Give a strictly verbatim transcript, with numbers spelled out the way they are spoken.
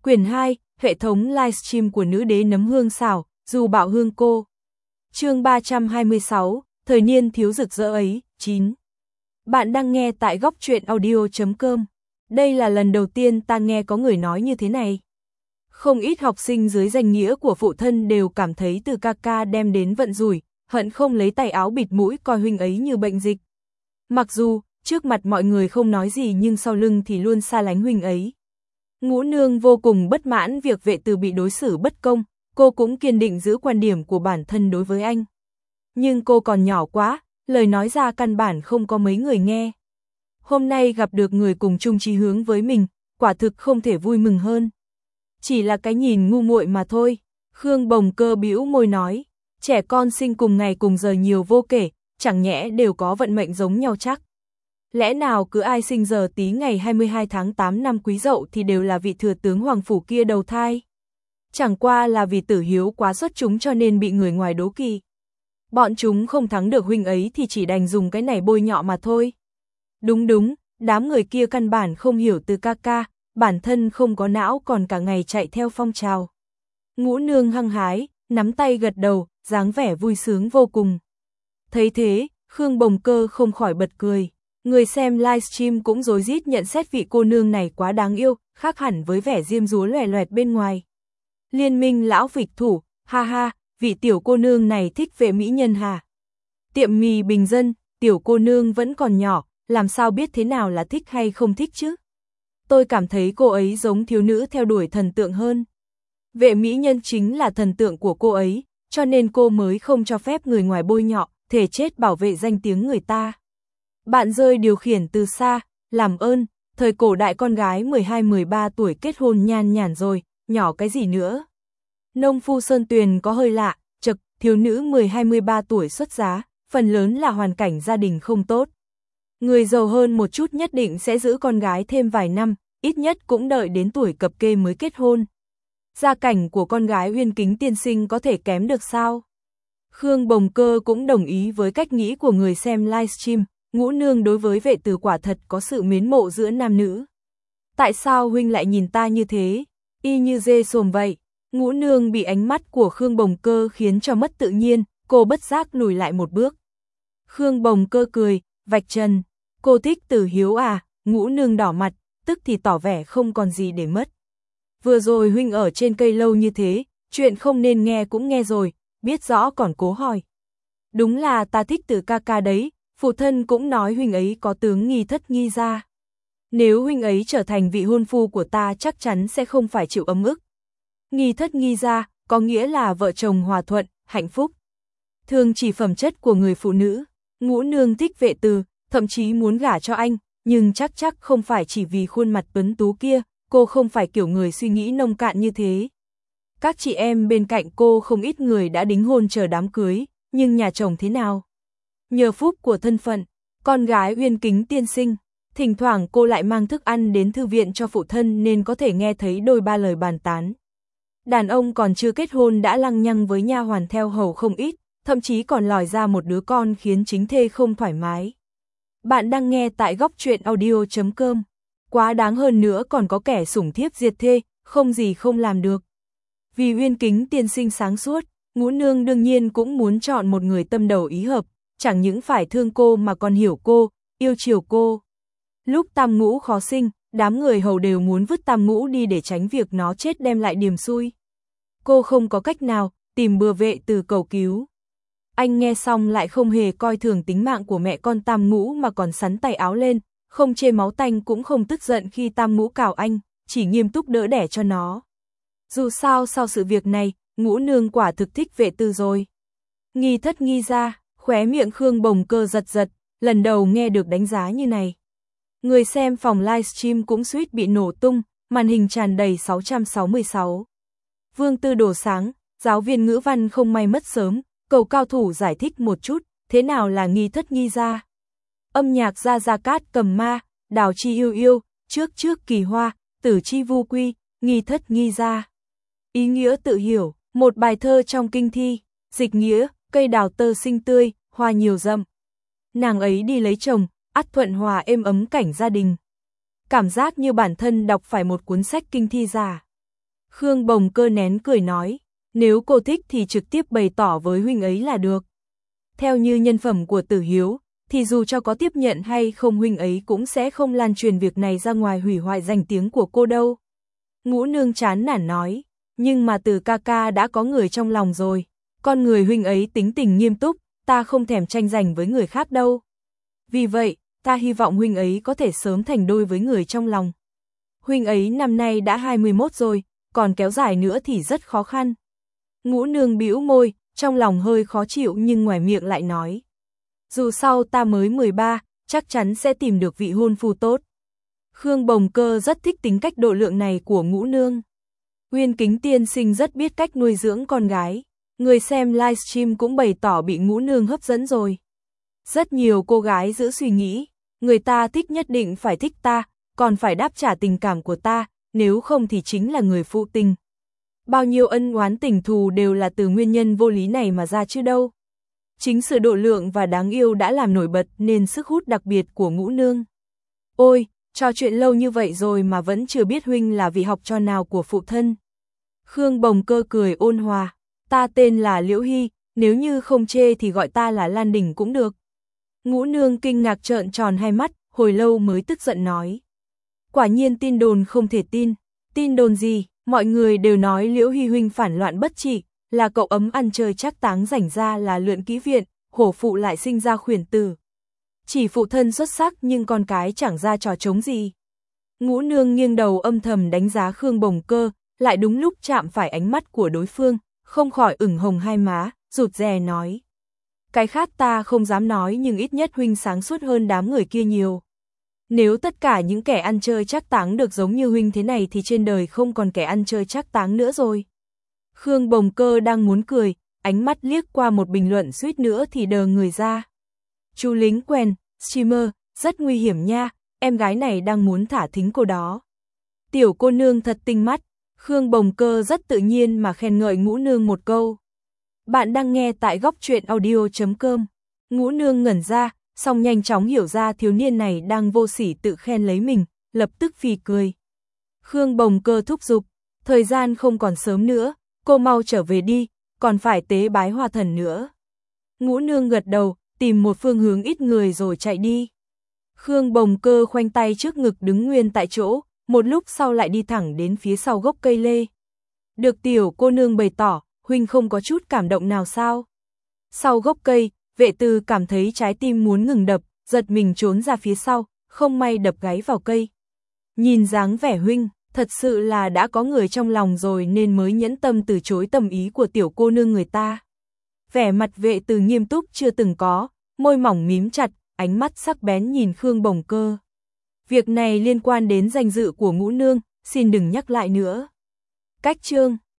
Quyển hai, hệ thống livestream của nữ đế nấm hương xảo, dù bạo hương cô. Chương ba trăm hai mươi sáu, thời niên thiếu rực rỡ ấy, chín. Bạn đang nghe tại góc truyện audio chấm com. Đây là lần đầu tiên ta nghe có người nói như thế này. Không ít học sinh dưới danh nghĩa của phụ thân đều cảm thấy từ ca ca đem đến vận rủi, hận không lấy tay áo bịt mũi coi huynh ấy như bệnh dịch. Mặc dù, trước mặt mọi người không nói gì nhưng sau lưng thì luôn xa lánh huynh ấy. Ngũ Nương vô cùng bất mãn việc Vệ Từ bị đối xử bất công, cô cũng kiên định giữ quan điểm của bản thân đối với anh. Nhưng cô còn nhỏ quá, lời nói ra căn bản không có mấy người nghe. Hôm nay gặp được người cùng chung chí hướng với mình, quả thực không thể vui mừng hơn. Chỉ là cái nhìn ngu muội mà thôi, Khương Bồng Cơ bĩu môi nói, trẻ con sinh cùng ngày cùng giờ nhiều vô kể, chẳng nhẽ đều có vận mệnh giống nhau chắc. Lẽ nào cứ ai sinh giờ tí ngày hai mươi hai tháng tám năm Quý Dậu thì đều là vị thừa tướng hoàng phủ kia đầu thai? Chẳng qua là vì Tử Hiếu quá xuất chúng cho nên bị người ngoài đố kỵ. Bọn chúng không thắng được huynh ấy thì chỉ đành dùng cái này bôi nhọ mà thôi. Đúng đúng, đám người kia căn bản không hiểu từ ca ca, bản thân không có não còn cả ngày chạy theo phong trào. Ngũ Nương hăng hái, nắm tay gật đầu, dáng vẻ vui sướng vô cùng. Thấy thế, Khương Bồng Cơ không khỏi bật cười. Người xem livestream cũng rối rít nhận xét vị cô nương này quá đáng yêu, khác hẳn với vẻ diêm dúa loè loẹt bên ngoài. Liên Minh lão phịch thủ, ha ha, vị tiểu cô nương này thích Vệ mỹ nhân hà. Tiệm mì bình dân, tiểu cô nương vẫn còn nhỏ, làm sao biết thế nào là thích hay không thích chứ? Tôi cảm thấy cô ấy giống thiếu nữ theo đuổi thần tượng hơn. Vệ mỹ nhân chính là thần tượng của cô ấy, cho nên cô mới không cho phép người ngoài bôi nhọ, thể chết bảo vệ danh tiếng người ta. Bạn rơi điều khiển từ xa, làm ơn, thời cổ đại con gái mười hai mười ba tuổi kết hôn nhan nhản rồi, nhỏ cái gì nữa. Nông phu Sơn Tuyền có hơi lạ, chật, thiếu nữ mười hai mười ba tuổi xuất giá, phần lớn là hoàn cảnh gia đình không tốt. Người giàu hơn một chút nhất định sẽ giữ con gái thêm vài năm, ít nhất cũng đợi đến tuổi cập kê mới kết hôn. Gia cảnh của con gái Uyên Kính tiên sinh có thể kém được sao? Khương Bồng Cơ cũng đồng ý với cách nghĩ của người xem livestream. Ngũ Nương đối với Vệ Từ quả thật có sự mến mộ giữa nam nữ. Tại sao huynh lại nhìn ta như thế? Y như dê sồm vậy. Ngũ Nương bị ánh mắt của Khương Bồng Cơ khiến cho mất tự nhiên, cô bất giác lùi lại một bước. Khương Bồng Cơ cười, vạch trần. Cô thích Tử Hiếu à? Ngũ Nương đỏ mặt, tức thì tỏ vẻ không còn gì để mất. Vừa rồi huynh ở trên cây lâu như thế, chuyện không nên nghe cũng nghe rồi, biết rõ còn cố hỏi. Đúng là ta thích Từ ca ca đấy. Phụ thân cũng nói huynh ấy có tướng nghi thất nghi gia. Nếu huynh ấy trở thành vị hôn phu của ta chắc chắn sẽ không phải chịu ấm ức. Nghi thất nghi gia, có nghĩa là vợ chồng hòa thuận, hạnh phúc. Thường chỉ phẩm chất của người phụ nữ. Ngũ Nương thích Vệ Từ, thậm chí muốn gả cho anh, nhưng chắc chắc không phải chỉ vì khuôn mặt tuấn tú kia, cô không phải kiểu người suy nghĩ nông cạn như thế. Các chị em bên cạnh cô không ít người đã đính hôn chờ đám cưới, nhưng nhà chồng thế nào? Nhờ phúc của thân phận, con gái Uyên Kính tiên sinh, thỉnh thoảng cô lại mang thức ăn đến thư viện cho phụ thân nên có thể nghe thấy đôi ba lời bàn tán. Đàn ông còn chưa kết hôn đã lăng nhăng với nha hoàn theo hầu không ít, thậm chí còn lòi ra một đứa con khiến chính thê không thoải mái. Bạn đang nghe tại góc truyện audio chấm com. Quá đáng hơn nữa còn có kẻ sủng thiếp diệt thê, không gì không làm được. Vì Uyên Kính tiên sinh sáng suốt, Ngũ Nương đương nhiên cũng muốn chọn một người tâm đầu ý hợp. Chẳng những phải thương cô mà còn hiểu cô, yêu chiều cô. Lúc Tam Ngũ khó sinh, đám người hầu đều muốn vứt Tam Ngũ đi để tránh việc nó chết đem lại điềm xui. Cô không có cách nào, tìm bừa Vệ Từ cầu cứu. Anh nghe xong lại không hề coi thường tính mạng của mẹ con Tam Ngũ mà còn sắn tay áo lên, không chê máu tanh cũng không tức giận khi Tam Ngũ cào anh, chỉ nghiêm túc đỡ đẻ cho nó. Dù sao sau sự việc này, Ngũ Nương quả thực thích Vệ Từ rồi. Nghi thất nghi gia. Khóe miệng Khương Bồng Cơ giật giật, lần đầu nghe được đánh giá như này. Người xem phòng livestream cũng suýt bị nổ tung, màn hình tràn đầy sáu trăm sáu mươi sáu. Vương Tư đổ sáng, giáo viên ngữ văn không may mất sớm, cầu cao thủ giải thích một chút, thế nào là nghi thất nghi gia. Âm nhạc Gia Gia Cát Cầm Ma, Đào Chi Yêu Yêu, Trước Trước Kỳ Hoa, Tử Chi Vu Quy, nghi thất nghi gia. Ý nghĩa tự hiểu, một bài thơ trong kinh thi, dịch nghĩa. Cây đào tơ xinh tươi, hoa nhiều rậm. Nàng ấy đi lấy chồng, ắt thuận hòa êm ấm cảnh gia đình. Cảm giác như bản thân đọc phải một cuốn sách kinh thi giả. Khương Bồng Cơ nén cười nói, nếu cô thích thì trực tiếp bày tỏ với huynh ấy là được. Theo như nhân phẩm của Tử Hiếu, thì dù cho có tiếp nhận hay không huynh ấy cũng sẽ không lan truyền việc này ra ngoài hủy hoại danh tiếng của cô đâu. Ngũ Nương chán nản nói, nhưng mà Từ ca ca đã có người trong lòng rồi, con người huynh ấy tính tình nghiêm túc, ta không thèm tranh giành với người khác đâu. Vì vậy, ta hy vọng huynh ấy có thể sớm thành đôi với người trong lòng. Huynh ấy năm nay đã hai mươi mốt rồi, còn kéo dài nữa thì rất khó khăn. Ngũ Nương bĩu môi, trong lòng hơi khó chịu nhưng ngoài miệng lại nói. Dù sau ta mới mười ba, chắc chắn sẽ tìm được vị hôn phu tốt. Khương Bồng Cơ rất thích tính cách độ lượng này của Ngũ Nương. Uyên Kính tiên sinh rất biết cách nuôi dưỡng con gái. Người xem livestream cũng bày tỏ bị Ngũ Nương hấp dẫn rồi. Rất nhiều cô gái giữ suy nghĩ, người ta thích nhất định phải thích ta, còn phải đáp trả tình cảm của ta, nếu không thì chính là người phụ tình. Bao nhiêu ân oán tình thù đều là từ nguyên nhân vô lý này mà ra chứ đâu. Chính sự độ lượng và đáng yêu đã làm nổi bật nên sức hút đặc biệt của Ngũ Nương. Ôi, trò chuyện lâu như vậy rồi mà vẫn chưa biết huynh là vị học trò nào của phụ thân. Khương Bồng Cơ cười ôn hòa, ta tên là Liễu Hy, nếu như không chê thì gọi ta là Lan Đình cũng được. Ngũ Nương kinh ngạc trợn tròn hai mắt, hồi lâu mới tức giận nói. Quả nhiên tin đồn không thể tin, tin đồn gì, mọi người đều nói Liễu Hy huynh phản loạn bất trị, là cậu ấm ăn chơi trác táng rảnh ra là lượn kỹ viện, hổ phụ lại sinh ra khuyển tử. Chỉ phụ thân xuất sắc nhưng con cái chẳng ra trò trống gì. Ngũ Nương nghiêng đầu âm thầm đánh giá Khương Bồng Cơ, lại đúng lúc chạm phải ánh mắt của đối phương, không khỏi ửng hồng hai má, rụt rè nói. Cái khác ta không dám nói nhưng ít nhất huynh sáng suốt hơn đám người kia nhiều. Nếu tất cả những kẻ ăn chơi trác táng được giống như huynh thế này thì trên đời không còn kẻ ăn chơi trác táng nữa rồi. Khương Bồng Cơ đang muốn cười, ánh mắt liếc qua một bình luận suýt nữa thì đờ người ra. Chú lính quèn, streamer, rất nguy hiểm nha, em gái này đang muốn thả thính cô đó. Tiểu cô nương thật tinh mắt, Khương Bồng Cơ rất tự nhiên mà khen ngợi Ngũ Nương một câu. Bạn đang nghe tại góc truyện audio chấm com. Ngũ Nương ngẩn ra, xong nhanh chóng hiểu ra thiếu niên này đang vô sỉ tự khen lấy mình, lập tức phì cười. Khương Bồng Cơ thúc giục, thời gian không còn sớm nữa, cô mau trở về đi, còn phải tế bái hoa thần nữa. Ngũ Nương gật đầu, tìm một phương hướng ít người rồi chạy đi. Khương Bồng Cơ khoanh tay trước ngực đứng nguyên tại chỗ, một lúc sau lại đi thẳng đến phía sau gốc cây lê. Được tiểu cô nương bày tỏ, huynh không có chút cảm động nào sao? Sau gốc cây, Vệ Từ cảm thấy trái tim muốn ngừng đập, giật mình trốn ra phía sau, không may đập gáy vào cây. Nhìn dáng vẻ huynh, thật sự là đã có người trong lòng rồi nên mới nhẫn tâm từ chối tâm ý của tiểu cô nương người ta. Vẻ mặt Vệ Từ nghiêm túc chưa từng có, môi mỏng mím chặt, ánh mắt sắc bén nhìn Khương Bồng Cơ. Việc này liên quan đến danh dự của Ngũ Nương, xin đừng nhắc lại nữa. Cách chương